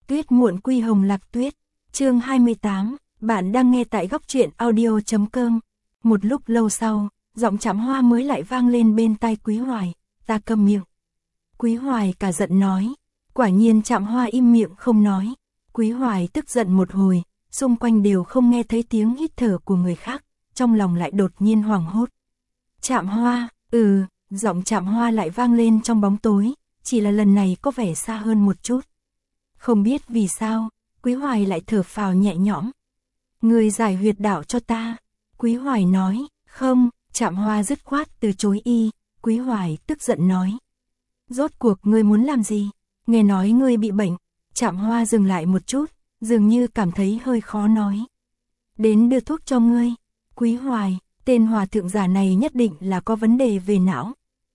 Tuyết muộn quy hồng lạc tuyết. Chương 28, bạn đang nghe tại góc truyện audio.com. Một lúc lâu sau, giọng Trạm Hoa mới lại vang lên bên tai Quý Hoài, "Ta câm miệng." Quý Hoài cả giận nói. Quả nhiên Trạm Hoa im miệng không nói. Quý Hoài tức giận một hồi, xung quanh đều không nghe thấy tiếng hít thở của người khác, trong lòng lại đột nhiên hoảng hốt. "Trạm Hoa." Giọng Trạm Hoa lại vang lên trong bóng tối, chỉ là lần này có vẻ xa hơn một chút. Không biết vì sao, Quý Hoài lại thở phào nhẹ nhõm. "Người giải huyệt đạo cho ta." Quý Hoài nói. "Không." Trạm Hoa dứt khoát từ chối y. Quý Hoài tức giận nói. "Rốt cuộc ngươi muốn làm gì? Nghe nói ngươi bị bệnh." Trạm Hoa dừng lại một chút, dường như cảm thấy hơi khó nói. "Đến đưa thuốc cho ngươi." Quý Hoài, tên hòa thượng giả này nhất định là có vấn đề về não.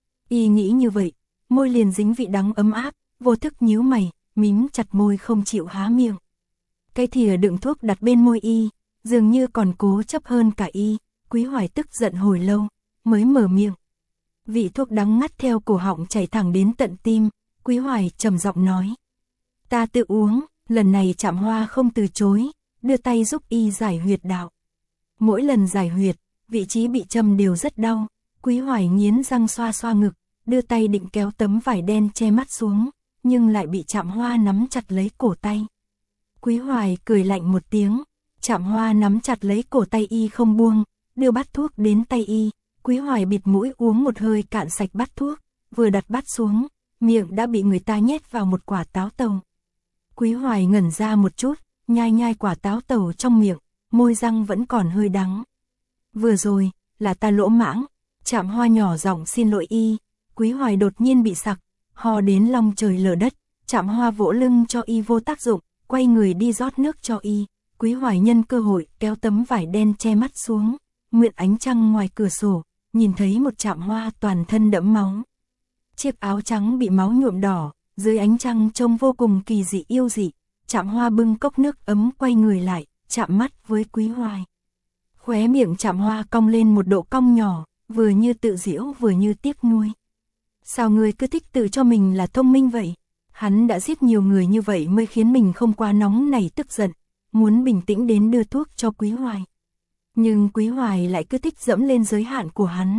Y nghĩ như vậy, môi liền dính vị đắng ấm áp, vô thức nhíu mày, mím chặt môi không chịu há miệng. Cái thìa đựng thuốc đặt bên môi y, dường như còn cố chấp hơn cả y. Quý Hoài tức giận hồi lâu, mới mở miệng. Vị thuốc đắng ngắt theo cổ họng chảy thẳng đến tận tim. Quý Hoài trầm giọng nói. "Ta tự uống." Lần này Trạm Hoa không từ chối, đưa tay giúp y giải huyệt đạo. Mỗi lần giải huyệt, vị trí bị châm đều rất đau. Quý Hoài nghiến răng xoa xoa ngực, đưa tay định kéo tấm vải đen che mắt xuống, nhưng lại bị Trạm Hoa nắm chặt lấy cổ tay. Quý Hoài cười lạnh một tiếng, Trạm Hoa nắm chặt lấy cổ tay y không buông, đưa bát thuốc đến tay y. Quý Hoài bịt mũi uống một hơi cạn sạch bát thuốc, vừa đặt bát xuống, miệng đã bị người ta nhét vào một quả táo tàu. Quý Hoài ngẩn ra một chút, nhai nhai quả táo tàu trong miệng, môi răng vẫn còn hơi đắng. "Vừa rồi, là ta lỗ mãng." Trạm Hoa nhỏ giọng xin lỗi y. Quý Hoài đột nhiên bị sặc, ho đến long trời lở đất. Trạm Hoa vỗ lưng cho y vô tác dụng, quay người đi rót nước cho y. Quý Hoài nhân cơ hội kéo tấm vải đen che mắt xuống, mượn ánh trăng ngoài cửa sổ, nhìn thấy một Trạm Hoa toàn thân đẫm máu. Chiếc áo trắng bị máu nhuộm đỏ, dưới ánh trăng trông vô cùng kỳ dị yêu dị. Trạm Hoa bưng cốc nước ấm quay người lại, chạm mắt với Quý Hoài. Khóe miệng Trạm Hoa cong lên một độ cong nhỏ, vừa như tự giễu vừa như tiếc nuối. "Sao ngươi cứ thích tự cho mình là thông minh vậy?" Hắn đã giết nhiều người như vậy mới khiến mình không quá nóng nảy tức giận, muốn bình tĩnh đến đưa thuốc cho Quý Hoài. Nhưng Quý Hoài lại cứ thích dẫm lên giới hạn của hắn.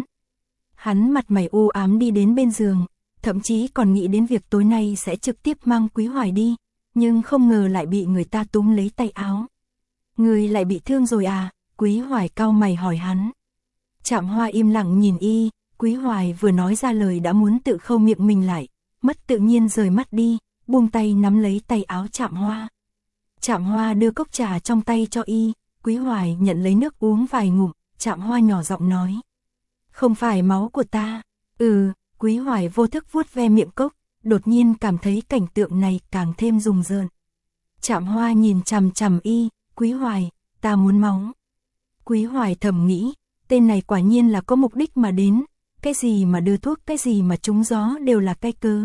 Hắn mặt mày u ám đi đến bên giường, thậm chí còn nghĩ đến việc tối nay sẽ trực tiếp mang Quý Hoài đi, nhưng không ngờ lại bị người ta túm lấy tay áo. "Ngươi lại bị thương rồi à?" Quý Hoài cau mày hỏi hắn. Trạm Hoa im lặng nhìn y. Quý Hoài vừa nói ra lời đã muốn tự khâu miệng mình lại, mất tự nhiên rời mắt đi, buông tay nắm lấy tay áo Trạm Hoa. Trạm Hoa đưa cốc trà trong tay cho y. Quý Hoài nhận lấy nước uống vài ngụm. Trạm Hoa nhỏ giọng nói. "Không phải máu của ta." Quý Hoài vô thức vuốt ve miệng cốc, đột nhiên cảm thấy cảnh tượng này càng thêm rùng rợn. Trạm Hoa nhìn chằm chằm y. "Quý Hoài, ta muốn máu." Quý Hoài thầm nghĩ, tên này quả nhiên là có mục đích mà đến, cái gì mà đưa thuốc, cái gì mà trúng gió đều là cái cớ.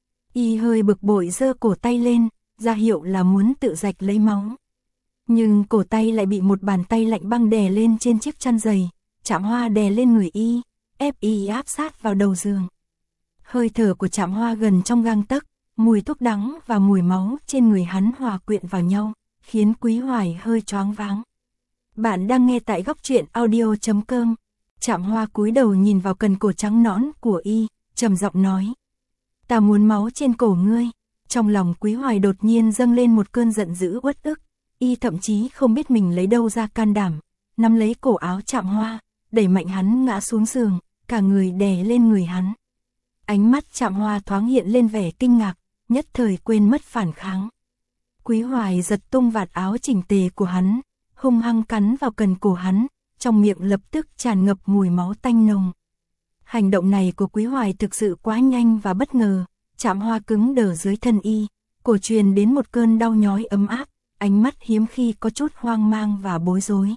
Y hơi bực bội giơ cổ tay lên, ra hiệu là muốn tự rạch lấy máu. Nhưng cổ tay lại bị một bàn tay lạnh băng đè lên trên chiếc chăn dày. Trạm Hoa đè lên người y, ép y áp sát vào đầu giường. Hơi thở của Trạm Hoa gần trong gang tấc, mùi thuốc đắng và mùi máu trên người hắn hòa quyện vào nhau, khiến Quý Hoài hơi choáng váng. Bạn đang nghe tại góc truyện audio.com. Trạm Hoa cúi đầu nhìn vào cần cổ trắng nõn của y, trầm giọng nói. "Ta muốn máu trên cổ ngươi." Trong lòng Quý Hoài đột nhiên dâng lên một cơn giận dữ uất ức. Y thậm chí không biết mình lấy đâu ra can đảm, nắm lấy cổ áo Trạm Hoa, đẩy mạnh hắn ngã xuống giường, cả người đè lên người hắn. Ánh mắt Trạm Hoa thoáng hiện lên vẻ kinh ngạc, nhất thời quên mất phản kháng. Quý Hoài giật tung vạt áo chỉnh tề của hắn, hung hăng cắn vào cần cổ hắn, trong miệng lập tức tràn ngập mùi máu tanh nồng. Hành động này của Quý Hoài thực sự quá nhanh và bất ngờ. Trạm Hoa cứng đờ dưới thân y, cổ truyền đến một cơn đau nhói ấm áp, ánh mắt hiếm khi có chút hoang mang và bối rối.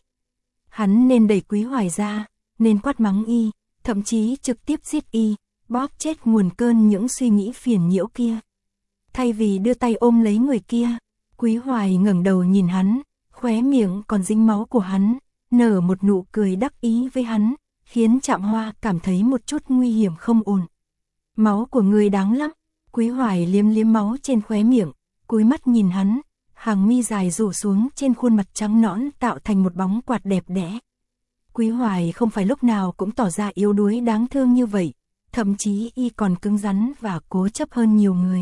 Hắn nên đẩy Quý Hoài ra, nên quát mắng y, thậm chí trực tiếp giết y, bóp chết nguồn cơn những suy nghĩ phiền nhiễu kia. Thay vì đưa tay ôm lấy người kia, Quý Hoài ngẩng đầu nhìn hắn, khóe miệng còn dính máu của hắn, nở một nụ cười đắc ý với hắn, khiến Trạm Hoa cảm thấy một chút nguy hiểm không ổn. "Máu của ngươi đáng lắm." Quý Hoài liếm liếm máu trên khóe miệng, cúi mắt nhìn hắn, hàng mi dài rủ xuống trên khuôn mặt trắng nõn tạo thành một bóng quạt đẹp đẽ. Quý Hoài không phải lúc nào cũng tỏ ra yếu đuối đáng thương như vậy, thậm chí y còn cứng rắn và cố chấp hơn nhiều người.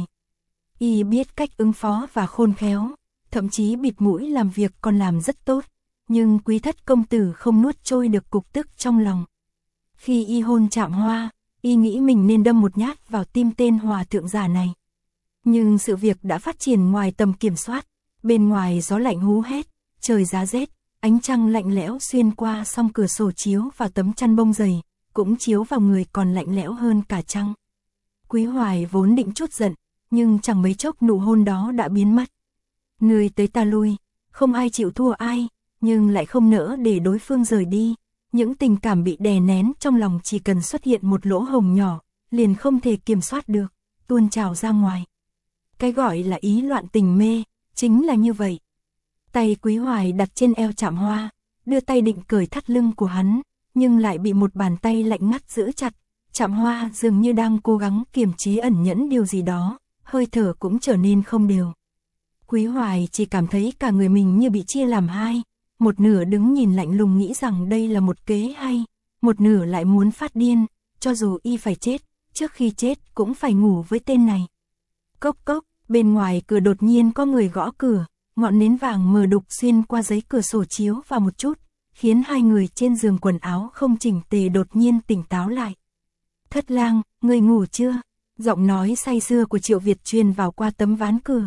Y biết cách ứng phó và khôn khéo, thậm chí bịt mũi làm việc còn làm rất tốt, nhưng Quý Thất công tử không nuốt trôi được cục tức trong lòng. Khi y hôn Trạm Hoa, y nghĩ mình nên đâm một nhát vào tim tên hòa thượng già này. Nhưng sự việc đã phát triển ngoài tầm kiểm soát, bên ngoài gió lạnh hú hét, trời giá rét, ánh trăng lạnh lẽo xuyên qua song cửa sổ chiếu vào tấm chăn bông dày, cũng chiếu vào người còn lạnh lẽo hơn cả trăng. Quý Hoài vốn định trút giận, nhưng chẳng mấy chốc nụ hôn đó đã biến mất. Người tới ta lui, không ai chịu thua ai, nhưng lại không nỡ để đối phương rời đi. Những tình cảm bị đè nén trong lòng chỉ cần xuất hiện một lỗ hổng nhỏ, liền không thể kiểm soát được, tuôn trào ra ngoài. Cái gọi là ý loạn tình mê, chính là như vậy. Tay Quý Hoài đặt trên eo Trạm Hoa, đưa tay định cởi thắt lưng của hắn, nhưng lại bị một bàn tay lạnh ngắt giữ chặt. Trạm Hoa dường như đang cố gắng kiềm chế ẩn nhẫn điều gì đó, hơi thở cũng trở nên không đều. Quý Hoài chỉ cảm thấy cả người mình như bị chia làm hai, một nửa đứng nhìn lạnh lùng nghĩ rằng đây là một kế hay, một nửa lại muốn phát điên, cho dù y phải chết, trước khi chết cũng phải ngủ với tên này. Cốc cốc, bên ngoài cửa đột nhiên có người gõ cửa, ngọn nến vàng mờ đục xuyên qua giấy cửa sổ chiếu vào một chút, khiến hai người trên giường quần áo không chỉnh tề đột nhiên tỉnh táo lại. Thất lang, người ngủ chưa? Giọng nói say sưa của Triệu Việt truyền vào qua tấm ván cửa.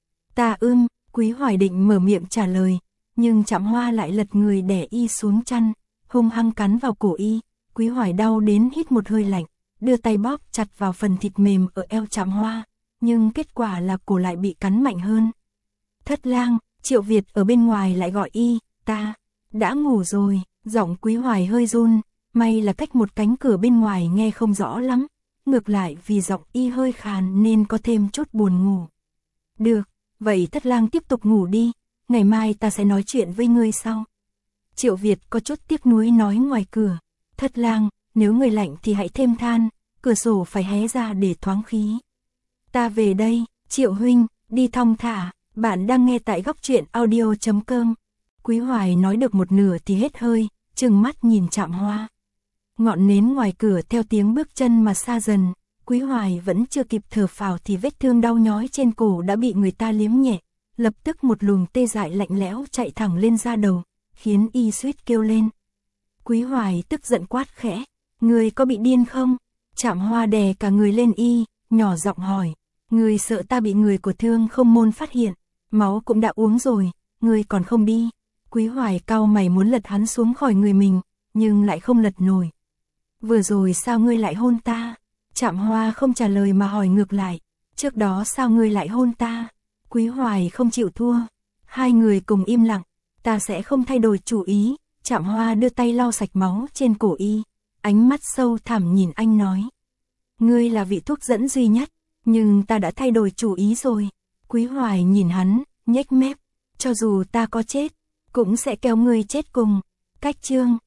Ta Quý Hoài định mở miệng trả lời, nhưng Trạm Hoa lại lật người đè y xuống chăn, hung hăng cắn vào cổ y. Quý Hoài đau đến hít một hơi lạnh, đưa tay bóp chặt vào phần thịt mềm ở eo Trạm Hoa, nhưng kết quả là cổ lại bị cắn mạnh hơn. Thất lang, Triệu Việt ở bên ngoài lại gọi y, ta đã ngủ rồi. Giọng Quý Hoài hơi run, may là cách một cánh cửa bên ngoài nghe không rõ lắm, ngược lại vì giọng y hơi khàn nên có thêm chút buồn ngủ. Được, vậy Thất lang tiếp tục ngủ đi, ngày mai ta sẽ nói chuyện với ngươi sau. Triệu Việt có chút tiếc nuối nói ngoài cửa. Thất lang, nếu người lạnh thì hãy thêm than, cửa sổ phải hé ra để thoáng khí. Ta về đây, Triệu huynh, đi thong thả. Bạn đang nghe tại góc truyện audio.com. Quý Hoài nói được một nửa thì hết hơi, trừng mắt nhìn Trạm Hoa. Ngọn nến ngoài cửa theo tiếng bước chân mà xa dần, Quý Hoài vẫn chưa kịp thở phào thì vết thương đau nhói trên cổ đã bị người ta liếm nhẹ, lập tức một luồng tê dại lạnh lẽo chạy thẳng lên da đầu, khiến y suýt kêu lên. Quý Hoài tức giận quát khẽ, người có bị điên không? Trạm Hoa đè cả người lên y, nhỏ giọng hỏi, người sợ ta bị người của Thương Không Môn phát hiện, máu cũng đã uống rồi, người còn không đi. Quý Hoài cau mày muốn lật hắn xuống khỏi người mình, nhưng lại không lật nổi. Vừa rồi sao ngươi lại hôn ta? Trạm Hoa không trả lời mà hỏi ngược lại, trước đó sao ngươi lại hôn ta? Quý Hoài không chịu thua. Hai người cùng im lặng, ta sẽ không thay đổi chủ ý. Trạm Hoa đưa tay lau sạch máu trên cổ y, ánh mắt sâu thẳm nhìn anh nói. Ngươi là vị thuốc dẫn duy nhất, nhưng ta đã thay đổi chủ ý rồi. Quý Hoài nhìn hắn, nhếch mép, cho dù ta có chết, cũng sẽ kéo ngươi chết cùng. Cách chương